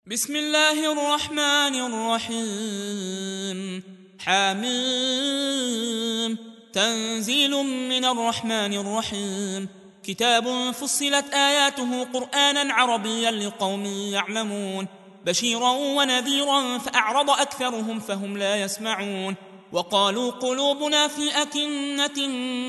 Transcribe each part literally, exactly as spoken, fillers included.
بسم الله الرحمن الرحيم. حاميم. تنزيل من الرحمن الرحيم. كتاب فصلت آياته قرآنا عربيا لقوم يعلمون، بشيرا ونذيرا فأعرض أكثرهم فهم لا يسمعون. وقالوا قلوبنا في أكنة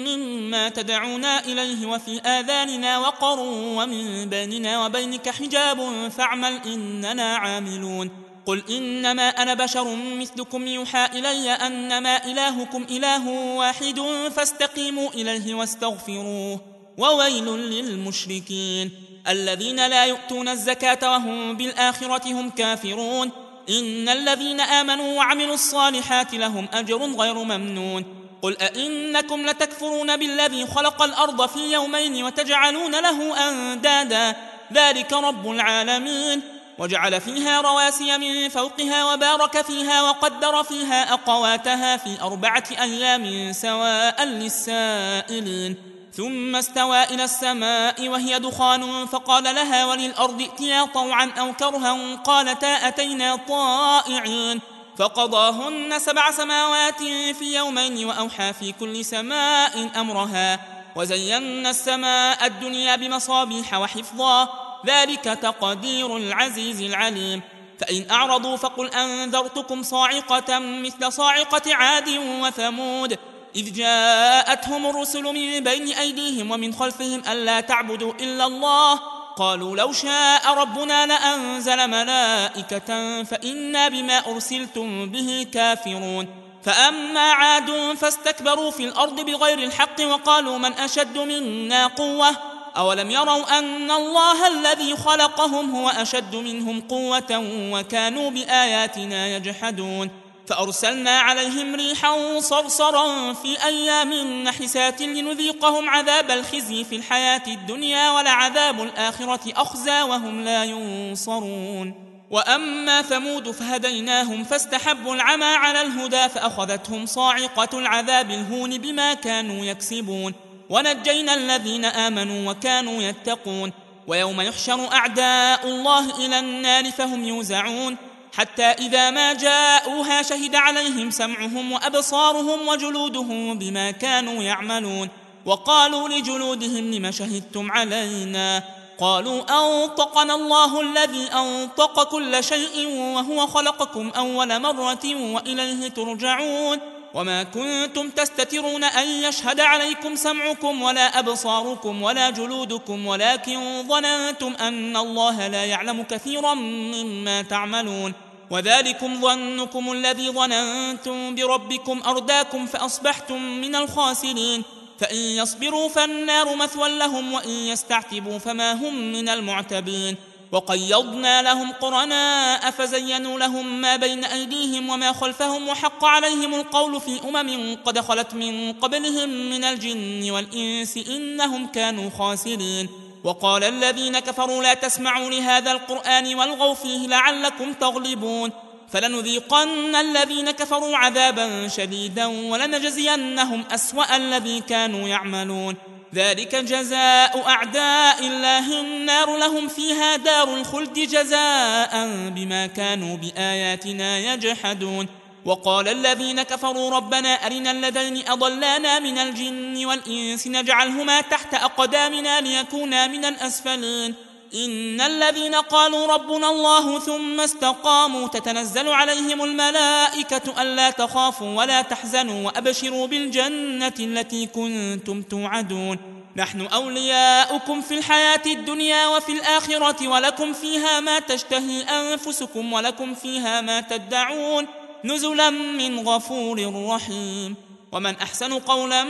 مما تدعونا إليه وفي آذاننا وقر ومن بيننا وبينك حجاب فاعمل إننا عاملون. قل إنما أنا بشر مثلكم يوحى إلي أنما إلهكم إله واحد فاستقيموا إليه واستغفروه. وويل للمشركين الذين لا يؤتون الزكاة وهم بالآخرة هم كافرون. إن الذين آمنوا وعملوا الصالحات لهم أجر غير ممنون. قل أئنكم لتكفرون بالذي خلق الأرض في يومين وتجعلون له أندادا ذلك رب العالمين. وجعل فيها رواسي من فوقها وبارك فيها وقدر فيها أقواتها في أربعة أيام سواء للسائلين. ثم استوى إلى السماء وهي دخان فقال لها وللأرض ائتيا طوعا أو كرها قالتا أتينا طائعين. فقضاهن سبع سماوات في يومين وأوحى في كل سماء أمرها وزينا السماء الدنيا بمصابيح وحفظا ذلك تقدير العزيز العليم. فإن أعرضوا فقل أنذرتكم صاعقة مثل صاعقة عاد وثمود إذ جاءتهم الرسل من بين أيديهم ومن خلفهم ألا تعبدوا إلا الله قالوا لو شاء ربنا لأنزل ملائكة فإنا بما أرسلتم به كافرون. فأما عاد فاستكبروا في الأرض بغير الحق وقالوا من أشد منا قوة أولم يروا أن الله الذي خلقهم هو أشد منهم قوة وكانوا بآياتنا يجحدون. فأرسلنا عليهم ريحا صرصرا في أيام نحسات لنذيقهم عذاب الخزي في الحياة الدنيا ولعذاب الآخرة أخزى وهم لا ينصرون. وأما ثمود فهديناهم فاستحبوا العمى على الهدى فأخذتهم صاعقة العذاب الهون بما كانوا يكسبون. ونجينا الذين آمنوا وكانوا يتقون. ويوم يحشر أعداء الله إلى النار فهم يوزعون حتى إذا ما جاءوها شهد عليهم سمعهم وأبصارهم وجلودهم بما كانوا يعملون. وقالوا لجلودهم لم شهدتم علينا قالوا أنطقنا الله الذي أنطق كل شيء وهو خلقكم أول مرة وإليه ترجعون. وما كنتم تستترون أن يشهد عليكم سمعكم ولا أبصاركم ولا جلودكم ولكن ظننتم أن الله لا يعلم كثيرا مما تعملون. وذلكم ظنكم الذي ظننتم بربكم أرداكم فأصبحتم من الخاسرين. فإن يصبروا فالنار مثوى لهم وإن يستعتبوا فما هم من المعتبين. وقيضنا لهم قرناء فزينوا لهم ما بين أيديهم وما خلفهم وحق عليهم القول في أمم قد خلت من قبلهم من الجن والإنس إنهم كانوا خاسرين. وقال الذين كفروا لا تسمعوا لهذا القرآن والغوا فيه لعلكم تغلبون. فلنذيقن الذين كفروا عذابا شديدا ولنجزينهم أسوأ الذي كانوا يعملون. ذلك جزاء أعداء الله النار لهم فيها دار الخلد جزاء بما كانوا بآياتنا يجحدون. وقال الذين كفروا ربنا أرنا الذين أضلانا من الجن والإنس نجعلهما تحت أقدامنا ليكونا من الأسفلين. إن الذين قالوا ربنا الله ثم استقاموا تتنزل عليهم الملائكة ألا تخافوا ولا تحزنوا وأبشروا بالجنة التي كنتم توعدون. نحن أولياؤكم في الحياة الدنيا وفي الآخرة ولكم فيها ما تشتهي أنفسكم ولكم فيها ما تدعون نزلا من غفور رحيم. ومن أحسن قولا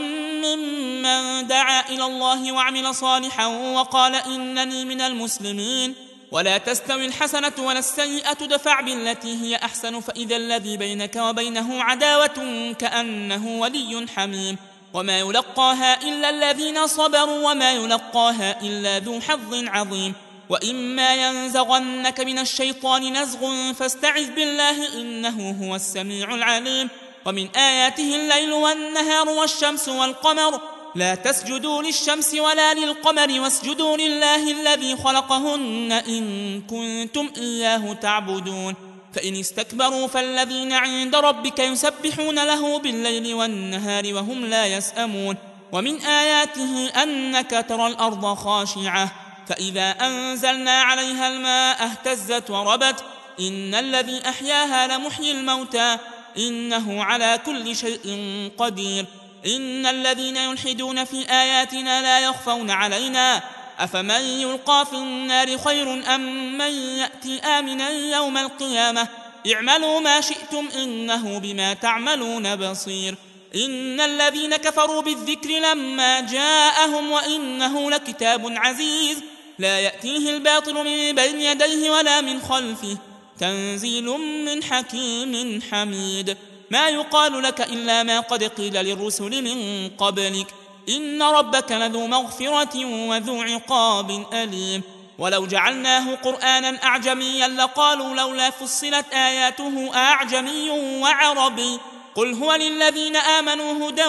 ممن دعا إلى الله وعمل صالحا وقال إنني من المسلمين. ولا تستوي الحسنة ولا السيئة دفع بالتي هي أحسن فإذا الذي بينك وبينه عداوة كأنه ولي حميم. وما يلقاها إلا الذين صبروا وما يلقاها إلا ذو حظ عظيم. وإما ينزغنك من الشيطان نزغ فاستعذ بالله إنه هو السميع العليم. ومن آياته الليل والنهار والشمس والقمر لا تسجدوا للشمس ولا للقمر واسجدوا لله الذي خلقهن إن كنتم إياه تعبدون فإن استكبروا فالذين عند ربك يسبحون له بالليل والنهار وهم لا يسأمون ومن آياته أنك ترى الأرض خاشعة فإذا أنزلنا عليها الماء اهتزت وربت إن الذي أحياها لمحيي الموتى إنه على كل شيء قدير إن الذين يلحدون في آياتنا لا يخفون علينا أفمن يلقى في النار خير أم من يأتي آمنا يوم القيامة اعملوا ما شئتم إنه بما تعملون بصير إن الذين كفروا بالذكر لما جاءهم وإنه لكتاب عزيز لا يأتيه الباطل من بين يديه ولا من خلفه تنزيل من حكيم حميد ما يقال لك إلا ما قد قيل للرسل من قبلك إن ربك لذو مغفرة وذو عقاب أليم ولو جعلناه قرآنا أعجميا لقالوا لولا فصلت آياته أعجمي وعربي قل هو للذين آمنوا هدى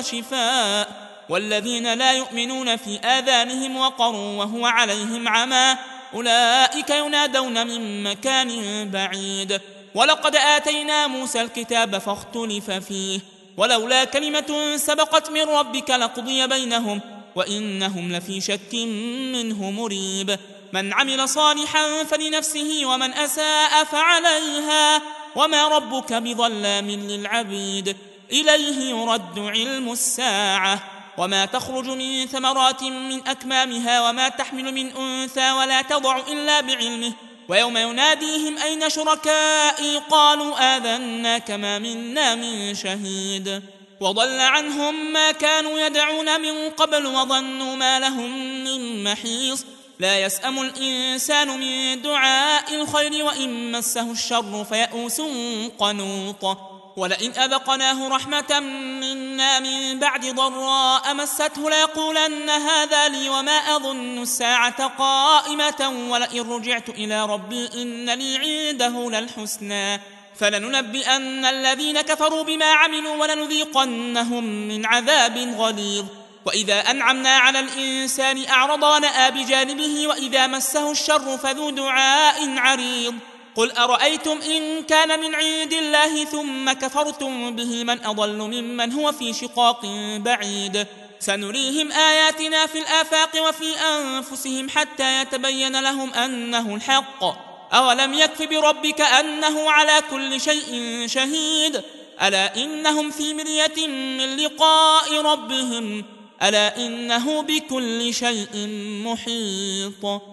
وشفاء والذين لا يؤمنون في آذانهم وقر وهو عليهم عمى أولئك ينادون من مكان بعيد ولقد آتينا موسى الكتاب فاختلف فيه ولولا كلمة سبقت من ربك لقضي بينهم وإنهم لفي شك منه مريب من عمل صالحا فلنفسه ومن أساء فعليها وما ربك بظلام للعبيد إليه يرد علم الساعة وما تخرج من ثمرات من أكمامها وما تحمل من أنثى ولا تضع إلا بعلمه ويوم يناديهم أين شركائي قالوا آذنا كما منا من شهيد وضل عنهم ما كانوا يدعون من قبل وظنوا ما لهم من محيص لا يسأم الإنسان من دعاء الخير وإن مسه الشر فيئوس قنوط ولئن أذقناه رحمة منا من بعد ضراء مسته ليقولن هذا لي وما أظن الساعة قائمة ولئن رجعت إلى ربي إن لي عنده للحسنى فلننبئن الذين كفروا بما عملوا ولنذيقنهم من عذاب غليظ وإذا أنعمنا على الإنسان أعرض ونأى بجانبه وإذا مسه الشر فذو دعاء عريض قل أرأيتم إن كان من عند الله ثم كفرتم به من أضل ممن هو في شقاق بعيد سنريهم آياتنا في الآفاق وفي أنفسهم حتى يتبين لهم أنه الحق أولم يكف بربك أنه على كل شيء شهيد ألا إنهم في مرية من لقاء ربهم ألا إنه بكل شيء محيط